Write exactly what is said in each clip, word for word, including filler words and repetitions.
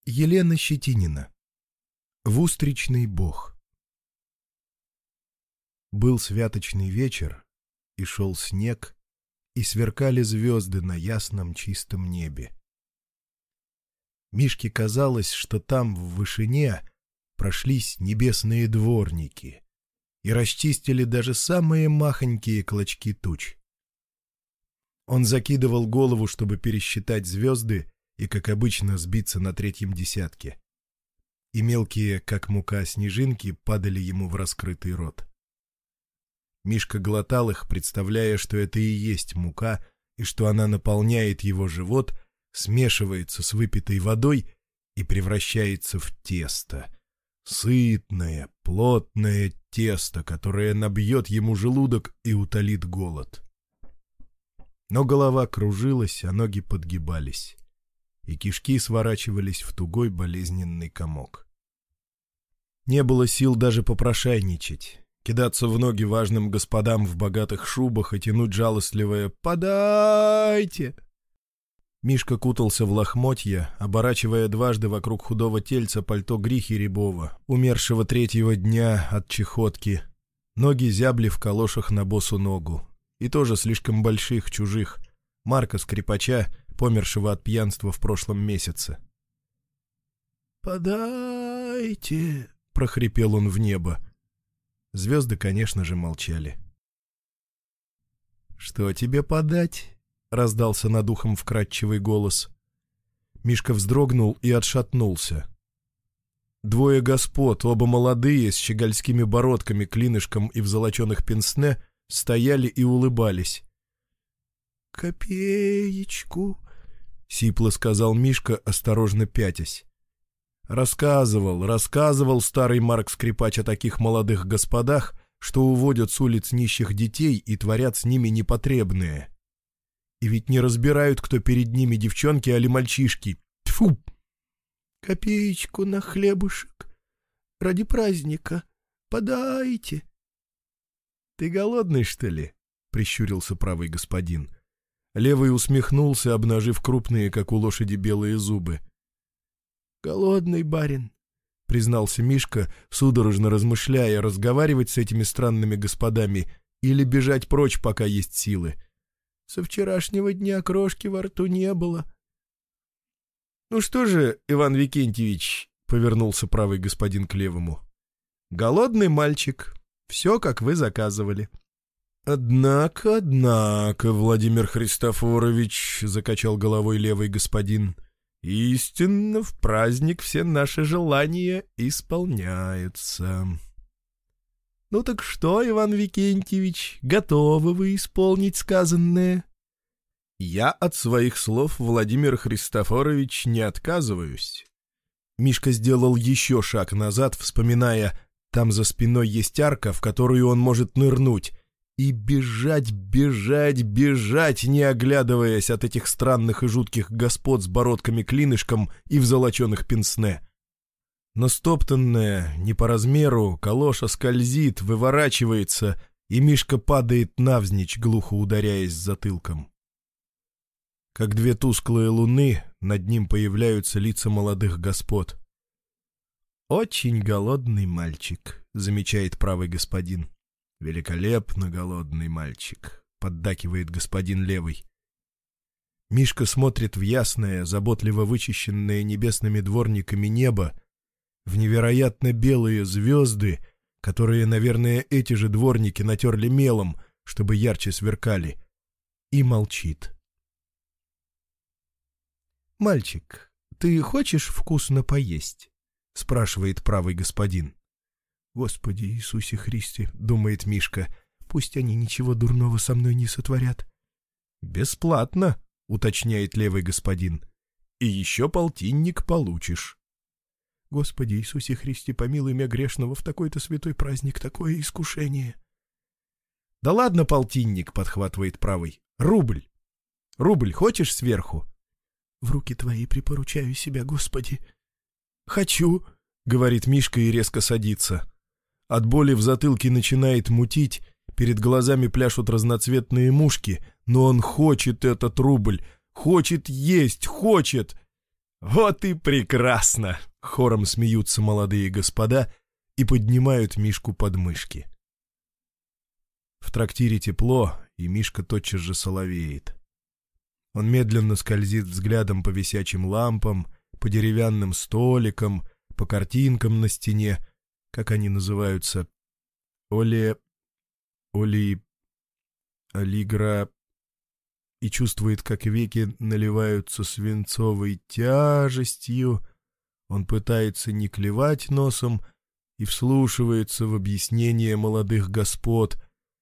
Елена Щетинина. В устричный бог. Был святочный вечер, и шел снег, и сверкали звезды на ясном чистом небе. Мишке казалось, что там, в вышине, прошлись небесные дворники и расчистили даже самые махонькие клочки туч. Он закидывал голову, чтобы пересчитать звезды, и, как обычно, сбиться на третьем десятке. И мелкие, как мука, снежинки падали ему в раскрытый рот. Мишка глотал их, представляя, что это и есть мука, и что она наполняет его живот, смешивается с выпитой водой и превращается в тесто. Сытное, плотное тесто, которое набьет ему желудок и утолит голод. Но голова кружилась, а ноги подгибались, и кишки сворачивались в тугой болезненный комок. Не было сил даже попрошайничать, кидаться в ноги важным господам в богатых шубах и тянуть жалостливое «Подайте!». Мишка кутался в лохмотья, оборачивая дважды вокруг худого тельца пальто Грихи Рябова, умершего третьего дня от чехотки. Ноги зябли в калошах на босу ногу, и тоже слишком больших, чужих, Марка Скрипача, помершего от пьянства в прошлом месяце. «Подайте!» — прохрипел он в небо. Звезды, конечно же, молчали. «Что тебе подать?» — раздался над ухом вкрадчивый голос. Мишка вздрогнул и отшатнулся. Двое господ, оба молодые, с щегольскими бородками, клинышком и в золоченых пенсне, стояли и улыбались. «Копеечку», — сипло сказал Мишка, осторожно пятясь. Рассказывал, рассказывал старый Марк Скрипач о таких молодых господах, что уводят с улиц нищих детей и творят с ними непотребное. И ведь не разбирают, кто перед ними, девчонки али мальчишки. Тьфу! «Копеечку на хлебушек. Ради праздника. Подайте». «Ты голодный, что ли?» — прищурился правый господин. Левый усмехнулся, обнажив крупные, как у лошади, белые зубы. «Голодный, барин», — признался Мишка, судорожно размышляя, разговаривать с этими странными господами или бежать прочь, пока есть силы. «Со вчерашнего дня крошки во рту не было». «Ну что же, Иван Викентьевич», — повернулся правый господин к левому, — «голодный мальчик, все, как вы заказывали». «Однако, однако, Владимир Христофорович», — закачал головой левый господин, — «истинно в праздник все наши желания исполняются». «Ну так что, Иван Викентьевич, готовы вы исполнить сказанное?» «Я от своих слов, Владимир Христофорович, не отказываюсь». Мишка сделал еще шаг назад, вспоминая, там за спиной есть арка, в которую он может нырнуть, и бежать, бежать, бежать, не оглядываясь от этих странных и жутких господ с бородками-клинышком и в золоченых пенсне. Но стоптанная, не по размеру, калоша скользит, выворачивается, и Мишка падает навзничь, глухо ударяясь затылком. Как две тусклые луны, над ним появляются лица молодых господ. «Очень голодный мальчик», — замечает правый господин. «Великолепно голодный мальчик», — поддакивает господин левый. Мишка смотрит в ясное, заботливо вычищенное небесными дворниками небо, в невероятно белые звезды, которые, наверное, эти же дворники натерли мелом, чтобы ярче сверкали, и молчит. «Мальчик, ты хочешь вкусно поесть?» — спрашивает правый господин. «Господи Иисусе Христе», — думает Мишка, — «пусть они ничего дурного со мной не сотворят». «Бесплатно», — уточняет левый господин, — «и еще полтинник получишь». «Господи Иисусе Христе, помилуй меня грешного в такой-то святой праздник, такое искушение». «Да ладно полтинник», — подхватывает правый, — «рубль. Рубль хочешь сверху?» «В руки твои припоручаю себя, Господи». «Хочу», — говорит Мишка и резко садится. От боли в затылке начинает мутить, перед глазами пляшут разноцветные мушки, но он хочет этот рубль, хочет есть, хочет. «Вот и прекрасно!» — хором смеются молодые господа и поднимают Мишку под мышки. В трактире тепло, и Мишка тотчас же соловеет. Он медленно скользит взглядом по висячим лампам, по деревянным столикам, по картинкам на стене, как они называются, Оле... Оли... Алигра... и чувствует, как веки наливаются свинцовой тяжестью. Он пытается не клевать носом и вслушивается в объяснение молодых господ.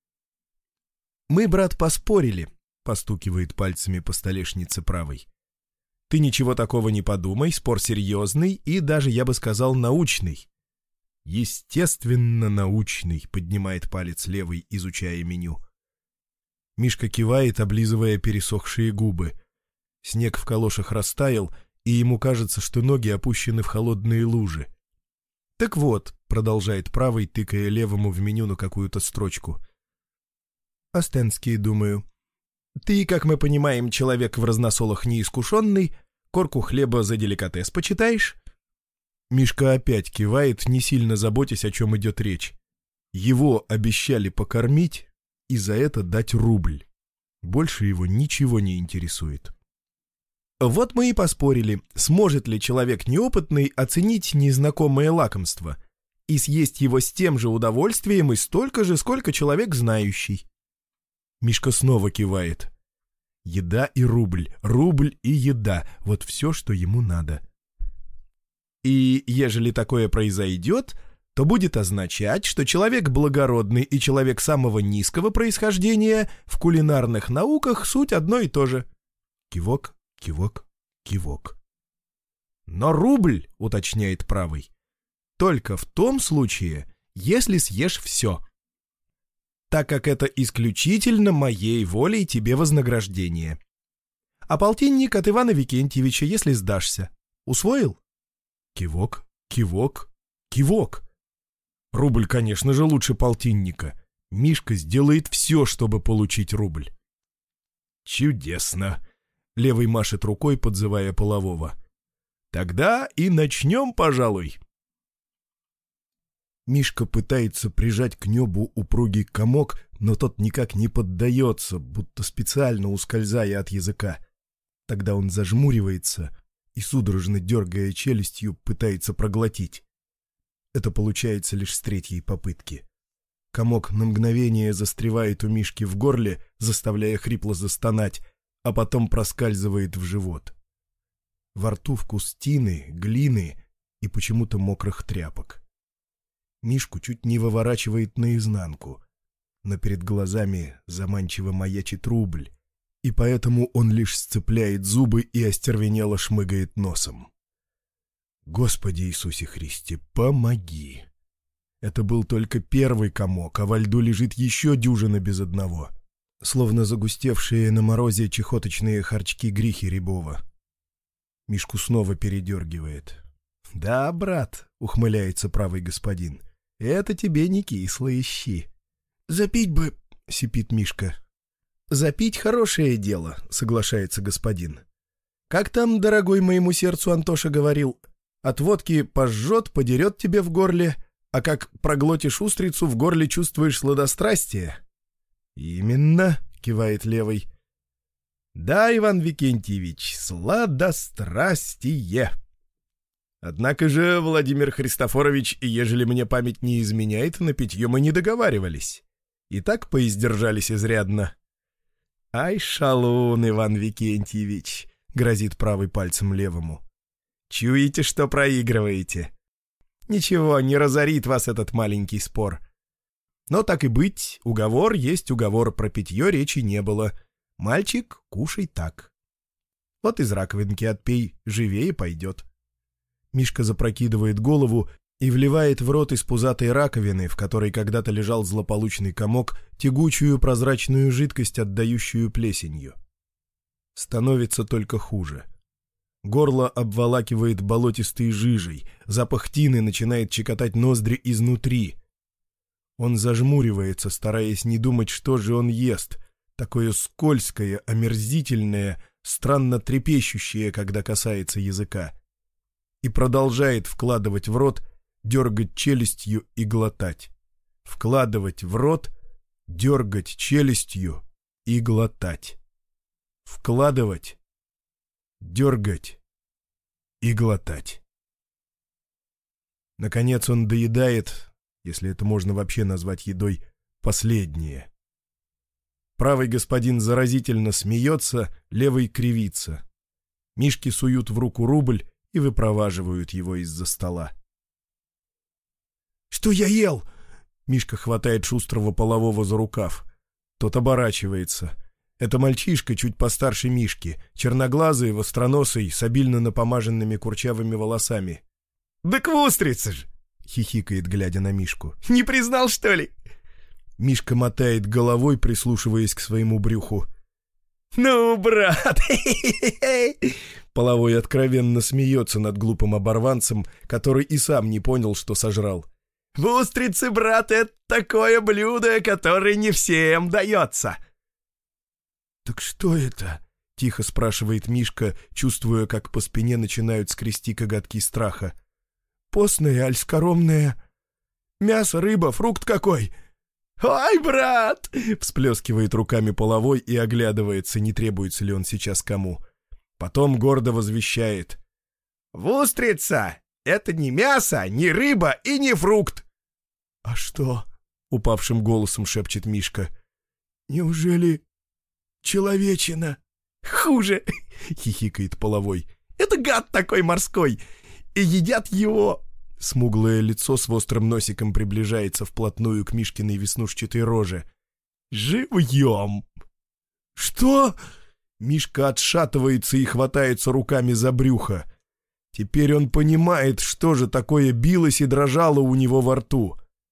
«Мы, брат, поспорили», — постукивает пальцами по столешнице правой. «Ты ничего такого не подумай, спор серьезный и даже, я бы сказал, научный». «Естественно, научный», — поднимает палец левый, изучая меню. Мишка кивает, облизывая пересохшие губы. Снег в калошах растаял, и ему кажется, что ноги опущены в холодные лужи. «Так вот», — продолжает правый, тыкая левому в меню на какую-то строчку. «Остенские, думаю. Ты, как мы понимаем, человек в разносолах неискушенный, корку хлеба за деликатес почитаешь?» Мишка опять кивает, не сильно заботясь, о чем идет речь. Его обещали покормить и за это дать рубль. Больше его ничего не интересует. Вот мы и поспорили, сможет ли человек неопытный оценить незнакомое лакомство и съесть его с тем же удовольствием и столько же, сколько человек знающий. Мишка снова кивает. Еда и рубль, рубль и еда — вот все, что ему надо. И ежели такое произойдет, то будет означать, что человек благородный и человек самого низкого происхождения в кулинарных науках суть одно и то же. Кивок, кивок, кивок. Но рубль, уточняет правый, только в том случае, если съешь все. Так как это исключительно моей волей тебе вознаграждение. А полтинник от Ивана Викентьевича, если сдашься. Усвоил? Кивок, кивок, кивок. Рубль, конечно же, лучше полтинника. Мишка сделает все, чтобы получить рубль. Чудесно. Левый машет рукой, подзывая полового. Тогда и начнем, пожалуй. Мишка пытается прижать к небу упругий комок, но тот никак не поддается, будто специально ускользая от языка. Тогда он зажмуривается и, судорожно дергая челюстью, пытается проглотить. Это получается лишь с третьей попытки. Комок на мгновение застревает у Мишки в горле, заставляя хрипло застонать, а потом проскальзывает в живот. Во рту вкус тины, глины и почему-то мокрых тряпок. Мишку чуть не выворачивает наизнанку, но перед глазами заманчиво маячит рубль, и поэтому он лишь сцепляет зубы и остервенело шмыгает носом. Господи Иисусе Христе, помоги! Это был только первый комок, а во льду лежит еще дюжина без одного, словно загустевшие на морозе чехоточные харчки Грихи Рябова. Мишку снова передергивает. «Да, брат», — ухмыляется правый господин, — «это тебе не кислые щи». «Запить бы», — сипит Мишка. «Запить хорошее дело», — соглашается господин. «Как там, дорогой моему сердцу, Антоша говорил, от водки пожжет, подерет тебе в горле, а как проглотишь устрицу, в горле чувствуешь сладострастие». «Именно», — кивает левый. «Да, Иван Викентьевич, сладострастие». Однако же, Владимир Христофорович, ежели мне память не изменяет, на питье мы не договаривались. И так поиздержались изрядно. «Ай, шалун, Иван Викентьевич», — грозит правый пальцем левому. «Чуете, что проигрываете? Ничего, не разорит вас этот маленький спор. Но так и быть, уговор есть уговор, про питье речи не было. Мальчик, кушай так. Вот из раковинки отпей, живее пойдет». Мишка запрокидывает голову и вливает в рот из пузатой раковины, в которой когда-то лежал злополучный комок, тягучую прозрачную жидкость, отдающую плесенью. Становится только хуже. Горло обволакивает болотистой жижей, запах тины начинает щекотать ноздри изнутри. Он зажмуривается, стараясь не думать, что же он ест, такое скользкое, омерзительное, странно трепещущее, когда касается языка. и продолжает вкладывать в рот, дергать челюстью и глотать. Вкладывать в рот, дергать челюстью и глотать. Вкладывать, дергать и глотать. Наконец он доедает, если это можно вообще назвать едой, последнее. Правый господин заразительно смеется, левый кривится. Мишке суют в руку рубль и выпроваживают его из-за стола. «Что я ел?» Мишка хватает шустрого полового за рукав. Тот оборачивается. Это мальчишка, чуть постарше Мишки, черноглазый, востроносый, с обильно напомаженными курчавыми волосами. «Так в устрице ж!» — хихикает, глядя на Мишку. «Не признал, что ли?» Мишка мотает головой, прислушиваясь к своему брюху. «Ну, брат!» Половой откровенно смеется над глупым оборванцем, который и сам не понял, что сожрал. «В устрице, брат, это такое блюдо, которое не всем дается!» «Так что это?» — тихо спрашивает Мишка, чувствуя, как по спине начинают скрести коготки страха. «Постное, аль скоромное? Мясо, рыба, фрукт какой?» «Ой, брат!» — всплескивает руками половой и оглядывается, не требуется ли он сейчас кому. Потом гордо возвещает. «В устрица! Это не мясо, не рыба и не фрукт!» «А что?» — упавшим голосом шепчет Мишка. «Неужели человечина?» «Хуже!» — хихикает половой. «Это гад такой морской! И едят его!» Смуглое лицо с острым носиком приближается вплотную к Мишкиной веснушчатой роже. «Живьем!» «Что?» Мишка отшатывается и хватается руками за брюхо. Теперь он понимает, что же такое билось и дрожало у него во рту.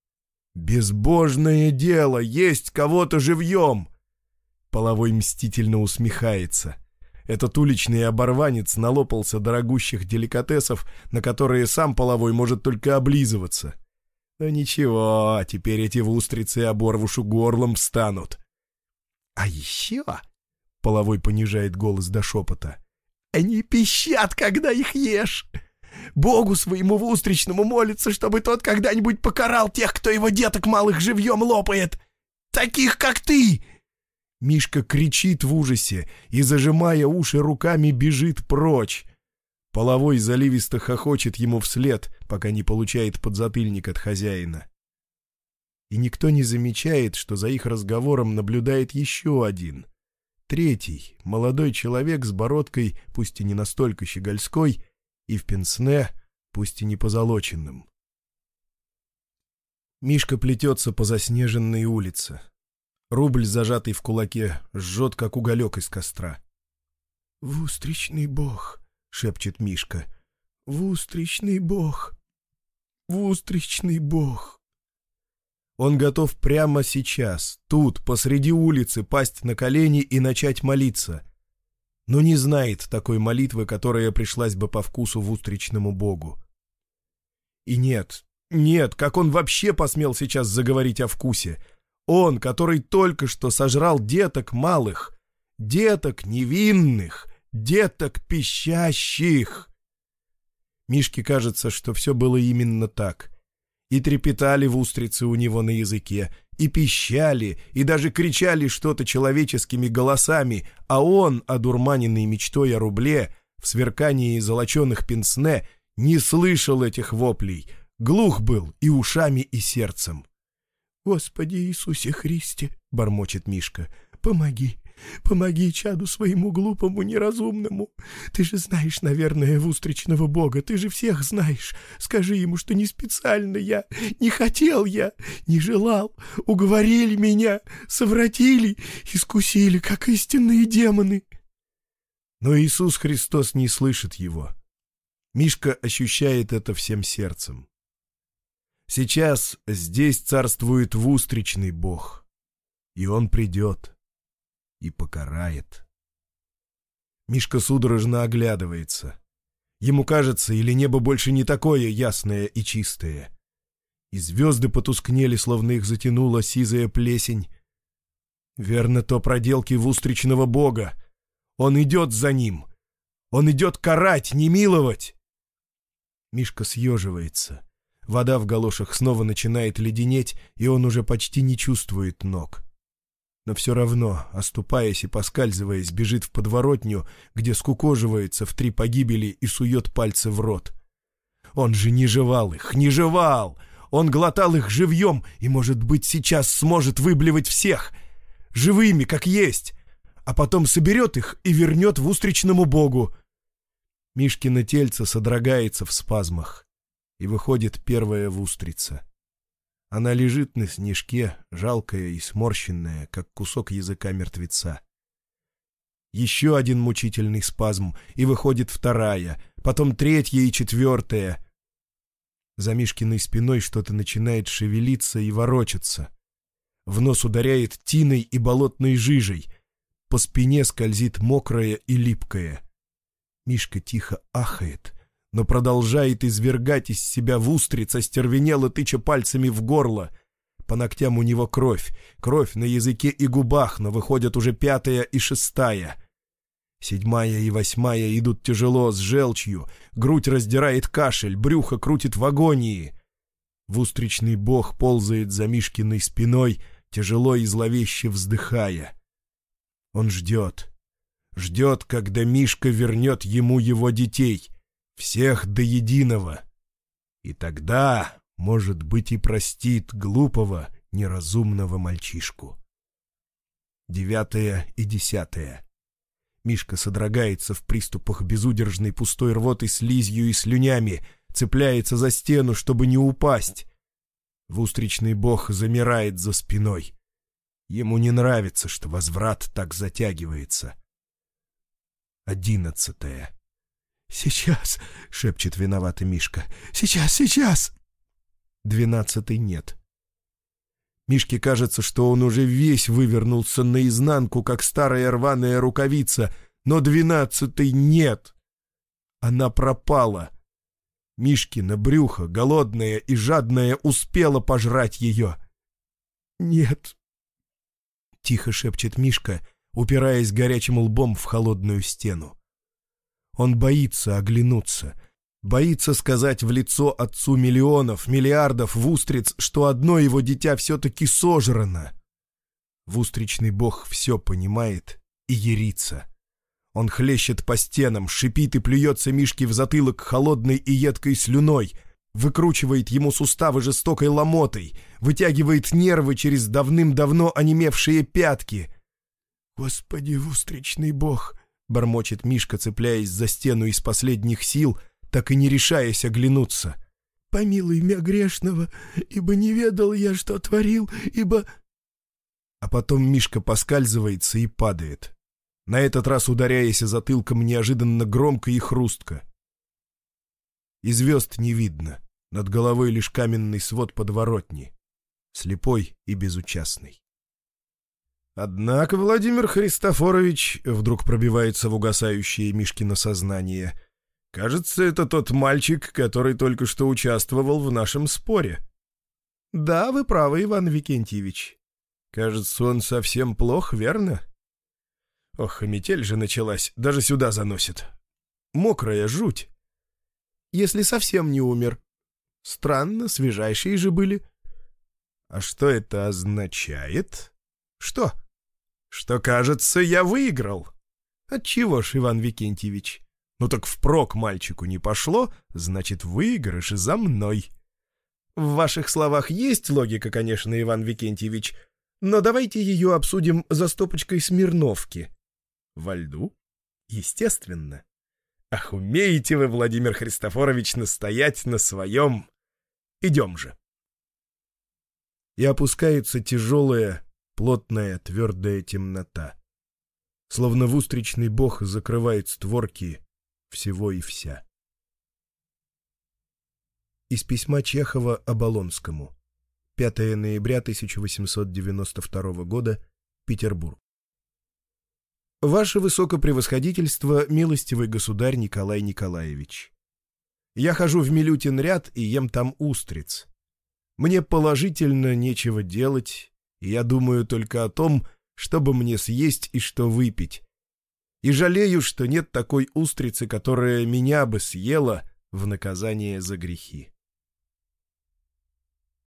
«Безбожное дело, есть кого-то живьем!» Половой мстительно усмехается. Этот уличный оборванец налопался дорогущих деликатесов, на которые сам половой может только облизываться. Но ничего, теперь эти устрицы оборвушу горлом встанут. «А еще...» — половой понижает голос до шепота. «Они пищат, когда их ешь! Богу своему в устричному молится, чтобы тот когда-нибудь покарал тех, кто его деток малых живьем лопает! Таких, как ты!» Мишка кричит в ужасе и, зажимая уши руками, бежит прочь. Половой заливисто хохочет ему вслед, пока не получает подзатыльник от хозяина. И никто не замечает, что за их разговором наблюдает еще один. Третий, молодой человек с бородкой, пусть и не настолько щегольской, и в пенсне, пусть и не позолоченным. Мишка плетется по заснеженной улице. Рубль, зажатый в кулаке, жжет, как уголек из костра. «В устричный бог!» — шепчет Мишка. «В устричный бог! В устричный бог!» Он готов прямо сейчас, тут, посреди улицы, пасть на колени и начать молиться. Но не знает такой молитвы, которая пришлась бы по вкусу в устричному богу. И нет, нет, как он вообще посмел сейчас заговорить о вкусе? Он, который только что сожрал деток малых, деток невинных, деток пищащих. Мишке кажется, что все было именно так. И трепетали в устрицы у него на языке, и пищали, и даже кричали что-то человеческими голосами, а он, одурманенный мечтой о рубле, в сверкании золоченых пенсне, не слышал этих воплей, глух был и ушами, и сердцем. «Господи Иисусе Христе!» — бормочет Мишка. «Помоги, помоги чаду своему глупому неразумному. Ты же знаешь, наверное, в устричного бога, ты же всех знаешь. Скажи ему, что не специально я, не хотел я, не желал. Уговорили меня, совратили, искусили, как истинные демоны». Но Иисус Христос не слышит его. Мишка ощущает это всем сердцем. Сейчас здесь царствует вустричный бог, и он придет и покарает. Мишка судорожно оглядывается. Ему кажется, или небо больше не такое ясное и чистое. И звезды потускнели, словно их затянула сизая плесень. Верно, то проделки вустричного бога. Он идет за ним. Он идет карать, не миловать. Мишка съеживается. Вода в галошах снова начинает леденеть, и он уже почти не чувствует ног. Но все равно, оступаясь и поскальзываясь, бежит в подворотню, где скукоживается в три погибели и сует пальцы в рот. Он же не жевал их, не жевал! Он глотал их живьем и, может быть, сейчас сможет выблевать всех, живыми, как есть, а потом соберет их и вернет в устричному богу. Мишкино тельце содрогается в спазмах, и выходит первая вустрица. Она лежит на снежке, жалкая и сморщенная, как кусок языка мертвеца. Еще один мучительный спазм, и выходит вторая, потом третья и четвертая. За Мишкиной спиной что-то начинает шевелиться и ворочаться. В нос ударяет тиной и болотной жижей. По спине скользит мокрая и липкая. Мишка тихо ахает, но продолжает извергать из себя в устриц, остервенело тыча пальцами в горло. По ногтям у него кровь, кровь на языке и губах, но выходят уже пятая и шестая. Седьмая и восьмая идут тяжело, с желчью, грудь раздирает кашель, брюхо крутит в агонии. Вустричный бог ползает за Мишкиной спиной, тяжело и зловеще вздыхая. Он ждет, ждет, когда Мишка вернет ему его детей, всех до единого. И тогда, может быть, и простит глупого, неразумного мальчишку. Девятая и десятая. Мишка содрогается в приступах безудержной пустой рвоты слизью и слюнями, цепляется за стену, чтобы не упасть. Вустричный бог замирает за спиной. Ему не нравится, что возврат так затягивается. Одиннадцатая. «Сейчас!» — шепчет виноватый Мишка. «Сейчас, сейчас!» Двенадцатый нет. Мишке кажется, что он уже весь вывернулся наизнанку, как старая рваная рукавица, но двенадцатой нет. Она пропала. Мишкино брюхо, голодное и жадное, успело пожрать ее. «Нет», — тихо шепчет Мишка, упираясь горячим лбом в холодную стену. Он боится оглянуться, боится сказать в лицо отцу миллионов, миллиардов вустриц, что одно его дитя все-таки сожрано. Вустричный бог все понимает и ярится. Он хлещет по стенам, шипит и плюется Мишке в затылок холодной и едкой слюной, выкручивает ему суставы жестокой ломотой, вытягивает нервы через давным-давно онемевшие пятки. «Господи, вустричный бог!» — бормочет Мишка, цепляясь за стену из последних сил, так и не решаясь оглянуться. «Помилуй мя грешного, ибо не ведал я, что творил, ибо...» А потом Мишка поскальзывается и падает, на этот раз ударяясь затылком неожиданно громко и хрустко. И звезд не видно, над головой лишь каменный свод подворотни, слепой и безучастный. «Однако, Владимир Христофорович, — вдруг пробивается в угасающее Мишкино сознание, — кажется, это тот мальчик, который только что участвовал в нашем споре». «Да, вы правы, Иван Викентьевич. Кажется, он совсем плох, верно?» «Ох, метель же началась, даже сюда заносит. Мокрая жуть. Если совсем не умер. Странно, свежайшие же были». «А что это означает?» «Что?» «Что, кажется, я выиграл». «Отчего ж, Иван Викентьевич?» «Ну так впрок мальчику не пошло, значит, выигрыш за мной». «В ваших словах есть логика, конечно, Иван Викентьевич, но давайте ее обсудим за стопочкой Смирновки». «Во льду?» «Естественно». «Ах, умеете вы, Владимир Христофорович, настоять на своем. Идем же». И опускается тяжелая, плотная, твердая темнота. Словно вустричный бог закрывает створки всего и вся. Из письма Чехова Оболонскому. пятое ноября тысяча восемьсот девяносто второго года. Петербург. Ваше Высокопревосходительство, милостивый государь Николай Николаевич. Я хожу в Милютин ряд и ем там устриц. Мне положительно нечего делать, и я думаю только о том, чтобы мне съесть и что выпить. И жалею, что нет такой устрицы, которая меня бы съела, в наказание за грехи.